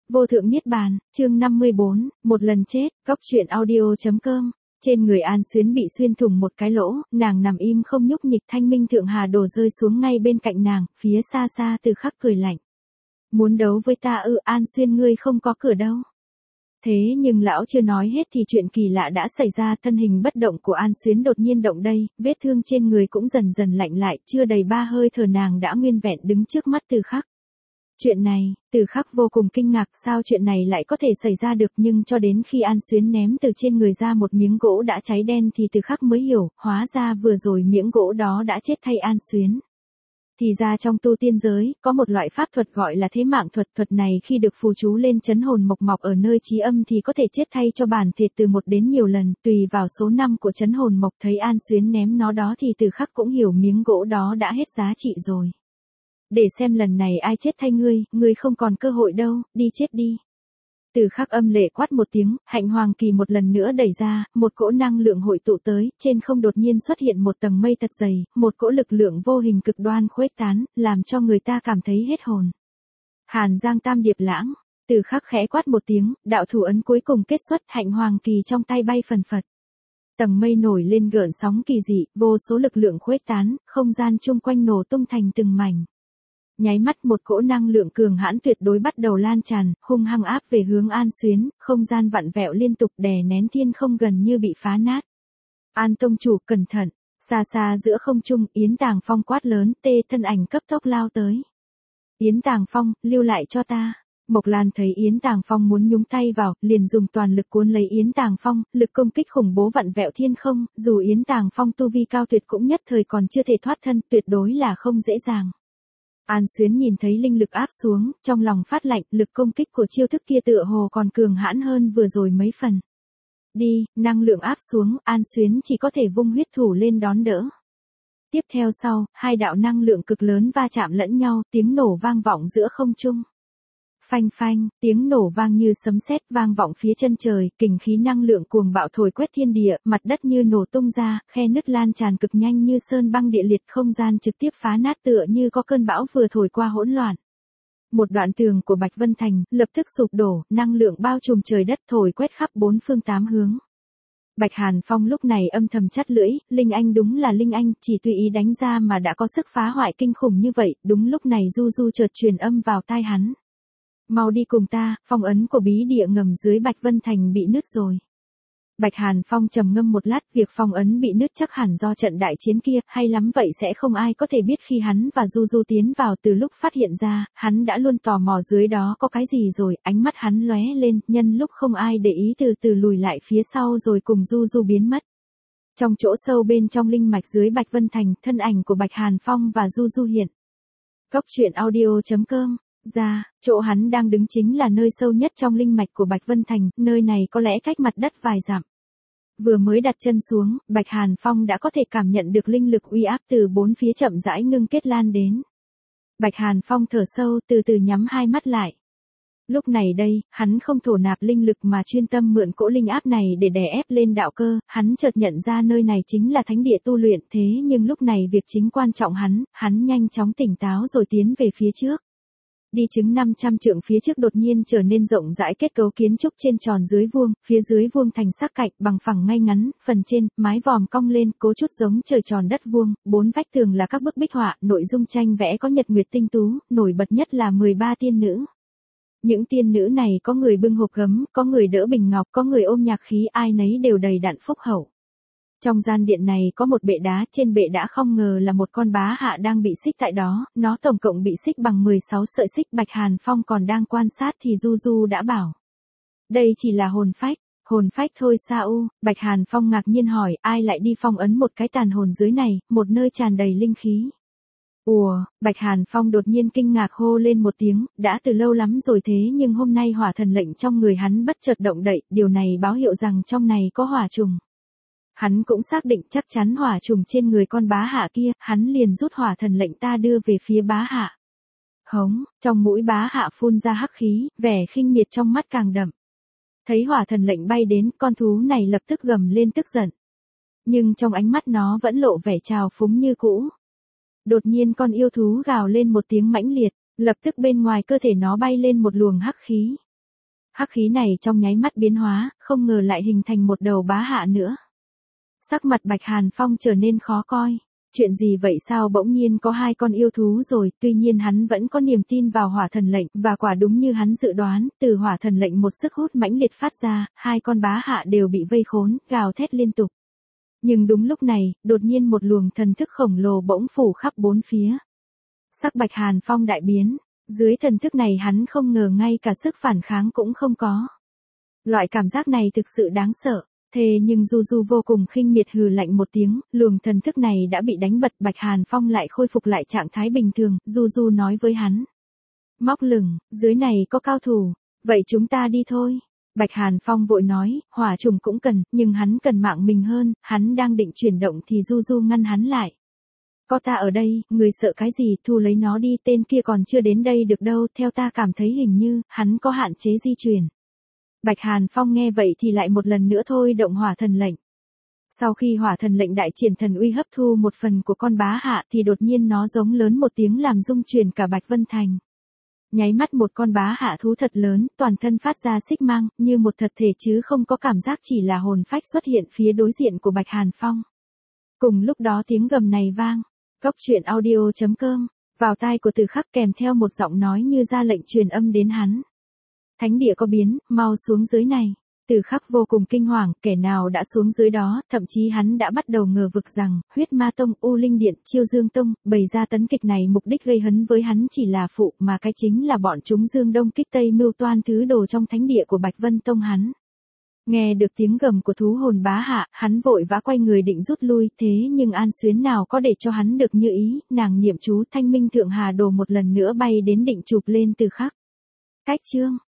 Vô thượng niết bàn, chương 54, một lần chết, góc truyện audio.com. Trên người An Xuyến bị xuyên thủng một cái lỗ, nàng nằm im không nhúc nhích, thanh minh thượng hà đổ rơi xuống ngay bên cạnh nàng, phía xa xa Từ Khắc cười lạnh. Muốn đấu với ta ư? An Xuyên, ngươi không có cửa đâu. Thế nhưng lão chưa nói hết thì chuyện kỳ lạ đã xảy ra, thân hình bất động của An Xuyến đột nhiên động đây, vết thương trên người cũng dần dần lạnh lại, chưa đầy 3 hơi thở nàng đã nguyên vẹn đứng trước mắt Từ Khắc. Chuyện này, Từ Khắc vô cùng kinh ngạc, sao chuyện này lại có thể xảy ra được, nhưng cho đến khi An Xuyến ném từ trên người ra một miếng gỗ đã cháy đen thì Từ Khắc mới hiểu, hóa ra vừa rồi miếng gỗ đó đã chết thay An Xuyến. Thì ra trong tu tiên giới, có một loại pháp thuật gọi là thế mạng thuật, thuật này khi được phù chú lên trấn hồn mộc mọc ở nơi chí âm thì có thể chết thay cho bản thể từ 1 đến nhiều lần, tùy vào số năm của trấn hồn mộc. Thấy An Xuyến ném nó đó thì Từ Khắc cũng hiểu miếng gỗ đó đã hết giá trị rồi. Để xem lần này ai chết thay ngươi, ngươi không còn cơ hội đâu, đi chết đi. Từ Khắc âm lệ quát một tiếng, hạnh hoàng kỳ một lần nữa đẩy ra, một cỗ năng lượng hội tụ tới, trên không đột nhiên xuất hiện một tầng mây thật dày, một cỗ lực lượng vô hình cực đoan khuếch tán, làm cho người ta cảm thấy hết hồn. Hàn Giang Tam Điệp Lãng, Từ Khắc khẽ quát một tiếng, đạo thủ ấn cuối cùng kết xuất, hạnh hoàng kỳ trong tay bay phần phật. Tầng mây nổi lên gợn sóng kỳ dị, vô số lực lượng khuếch tán, không gian chung quanh nổ tung thành từng mảnh. Nháy mắt một cỗ năng lượng cường hãn tuyệt đối bắt đầu lan tràn, hung hăng áp về hướng An Xuyến, không gian vặn vẹo liên tục đè nén thiên không gần như bị phá nát. An tông chủ cẩn thận, xa xa giữa không trung, Yến Tàng Phong quát lớn, thân ảnh cấp tốc lao tới. Yến Tàng Phong, lưu lại cho ta. Mộc Lan thấy Yến Tàng Phong muốn nhúng tay vào, liền dùng toàn lực cuốn lấy Yến Tàng Phong, lực công kích khủng bố vặn vẹo thiên không, dù Yến Tàng Phong tu vi cao tuyệt cũng nhất thời còn chưa thể thoát thân, tuyệt đối là không dễ dàng. An Xuyến nhìn thấy linh lực áp xuống, trong lòng phát lạnh, lực công kích của chiêu thức kia tựa hồ còn cường hãn hơn vừa rồi mấy phần. Đi, năng lượng áp xuống, An Xuyến chỉ có thể vung huyết thủ lên đón đỡ. Tiếp theo sau, hai đạo năng lượng cực lớn va chạm lẫn nhau, tiếng nổ vang vọng giữa không trung. Phanh phanh, tiếng nổ vang như sấm sét vang vọng phía chân trời, kình khí năng lượng cuồng bạo thổi quét thiên địa, mặt đất như nổ tung ra, khe nứt lan tràn cực nhanh như sơn băng địa liệt, không gian trực tiếp phá nát tựa như có cơn bão vừa thổi qua hỗn loạn. Một đoạn tường của Bạch Vân Thành lập tức sụp đổ, năng lượng bao trùm trời đất thổi quét khắp 4 phương 8 hướng. Bạch Hàn Phong lúc này âm thầm chắt lưỡi, Linh Anh đúng là Linh Anh, chỉ tùy ý đánh ra mà đã có sức phá hoại kinh khủng như vậy, đúng lúc này Du Du chợt truyền âm vào tai hắn. Mau đi cùng ta, phong ấn của bí địa ngầm dưới Bạch Vân Thành bị nứt rồi. Bạch Hàn Phong trầm ngâm một lát, việc phong ấn bị nứt chắc hẳn do trận đại chiến kia, hay lắm vậy sẽ không ai có thể biết. Khi hắn và Du Du tiến vào, từ lúc phát hiện ra, hắn đã luôn tò mò dưới đó có cái gì rồi, ánh mắt hắn lóe lên, nhân lúc không ai để ý từ từ lùi lại phía sau rồi cùng Du Du biến mất. Trong chỗ sâu bên trong linh mạch dưới Bạch Vân Thành, thân ảnh của Bạch Hàn Phong và Du Du hiện. Góc truyện audio.com. Ra, chỗ hắn đang đứng chính là nơi sâu nhất trong linh mạch của Bạch Vân Thành, nơi này có lẽ cách mặt đất vài dặm. Vừa mới đặt chân xuống, Bạch Hàn Phong đã có thể cảm nhận được linh lực uy áp từ 4 phía chậm rãi ngưng kết lan đến. Bạch Hàn Phong thở sâu, từ từ nhắm hai mắt lại. Lúc này đây, hắn không thổ nạp linh lực mà chuyên tâm mượn cỗ linh áp này để đè ép lên đạo cơ, hắn chợt nhận ra nơi này chính là thánh địa tu luyện, thế nhưng lúc này việc chính quan trọng hắn nhanh chóng tỉnh táo rồi tiến về phía trước. Đi chứng 500 trượng phía trước đột nhiên trở nên rộng rãi, kết cấu kiến trúc trên tròn dưới vuông, phía dưới vuông thành sắc cạnh, bằng phẳng ngay ngắn, phần trên, mái vòm cong lên, cố chút giống trời tròn đất vuông, 4 vách tường là các bức bích họa, nội dung tranh vẽ có nhật nguyệt tinh tú, nổi bật nhất là 13 tiên nữ. Những tiên nữ này có người bưng hộp gấm, có người đỡ bình ngọc, có người ôm nhạc khí, ai nấy đều đầy đặn phúc hậu. Trong gian điện này có một bệ đá, trên bệ đá không ngờ là một con bá hạ đang bị xích tại đó, nó tổng cộng bị xích bằng 16 sợi xích. Bạch Hàn Phong còn đang quan sát thì Du Du đã bảo. Đây chỉ là hồn phách thôi sao? Bạch Hàn Phong ngạc nhiên hỏi, ai lại đi phong ấn một cái tàn hồn dưới này, một nơi tràn đầy linh khí. Ủa, Bạch Hàn Phong đột nhiên kinh ngạc hô lên một tiếng, đã từ lâu lắm rồi thế nhưng hôm nay hỏa thần lệnh trong người hắn bất chợt động đậy, điều này báo hiệu rằng trong này có hỏa trùng. Hắn cũng xác định chắc chắn hỏa trùng trên người con bá hạ kia, hắn liền rút hỏa thần lệnh ta đưa về phía bá hạ. Hống, trong mũi bá hạ phun ra hắc khí, vẻ khinh miệt trong mắt càng đậm. Thấy hỏa thần lệnh bay đến, con thú này lập tức gầm lên tức giận. Nhưng trong ánh mắt nó vẫn lộ vẻ trào phúng như cũ. Đột nhiên con yêu thú gào lên một tiếng mãnh liệt, lập tức bên ngoài cơ thể nó bay lên một luồng hắc khí. Hắc khí này trong nháy mắt biến hóa, không ngờ lại hình thành một đầu bá hạ nữa. Sắc mặt Bạch Hàn Phong trở nên khó coi. Chuyện gì vậy, sao bỗng nhiên có hai con yêu thú rồi, tuy nhiên hắn vẫn có niềm tin vào hỏa thần lệnh, và quả đúng như hắn dự đoán, từ hỏa thần lệnh một sức hút mãnh liệt phát ra, hai con bá hạ đều bị vây khốn, gào thét liên tục. Nhưng đúng lúc này, đột nhiên một luồng thần thức khổng lồ bỗng phủ khắp bốn phía. Sắc Bạch Hàn Phong đại biến, dưới thần thức này hắn không ngờ ngay cả sức phản kháng cũng không có. Loại cảm giác này thực sự đáng sợ. Thế nhưng Du Du vô cùng khinh miệt hừ lạnh một tiếng, luồng thần thức này đã bị đánh bật, Bạch Hàn Phong lại khôi phục lại trạng thái bình thường, Du Du nói với hắn. Móc lửng, dưới này có cao thủ, vậy chúng ta đi thôi. Bạch Hàn Phong vội nói, hỏa trùng cũng cần, nhưng hắn cần mạng mình hơn, hắn đang định chuyển động thì Du Du ngăn hắn lại. Có ta ở đây, người sợ cái gì, thu lấy nó đi, tên kia còn chưa đến đây được đâu, theo ta cảm thấy hình như, hắn có hạn chế di chuyển. Bạch Hàn Phong nghe vậy thì lại một lần nữa thôi động hỏa thần lệnh. Sau khi hỏa thần lệnh đại triển thần uy hấp thu một phần của con bá hạ thì đột nhiên nó giống lớn một tiếng làm rung chuyển cả Bạch Vân Thành. Nháy mắt một con bá hạ thú thật lớn, toàn thân phát ra xích mang, như một thật thể chứ không có cảm giác, chỉ là hồn phách xuất hiện phía đối diện của Bạch Hàn Phong. Cùng lúc đó tiếng gầm này vang, Cốc Truyện Audio.com, vào tai của Từ Khắc kèm theo một giọng nói như ra lệnh truyền âm đến hắn. Thánh địa có biến, mau xuống dưới này. Từ Khắc vô cùng kinh hoàng, kẻ nào đã xuống dưới đó, thậm chí hắn đã bắt đầu ngờ vực rằng, Huyết Ma Tông, U Linh Điện, Chiêu Dương Tông, bày ra tấn kịch này mục đích gây hấn với hắn chỉ là phụ, mà cái chính là bọn chúng Dương Đông kích Tây mưu toan thứ đồ trong thánh địa của Bạch Vân Tông hắn. Nghe được tiếng gầm của thú hồn bá hạ, hắn vội vã quay người định rút lui, thế nhưng An Xuyến nào có để cho hắn được như ý, nàng niệm chú Thanh Minh Thượng Hà Đồ một lần nữa bay đến định chụp lên Từ Khắc. Cách chương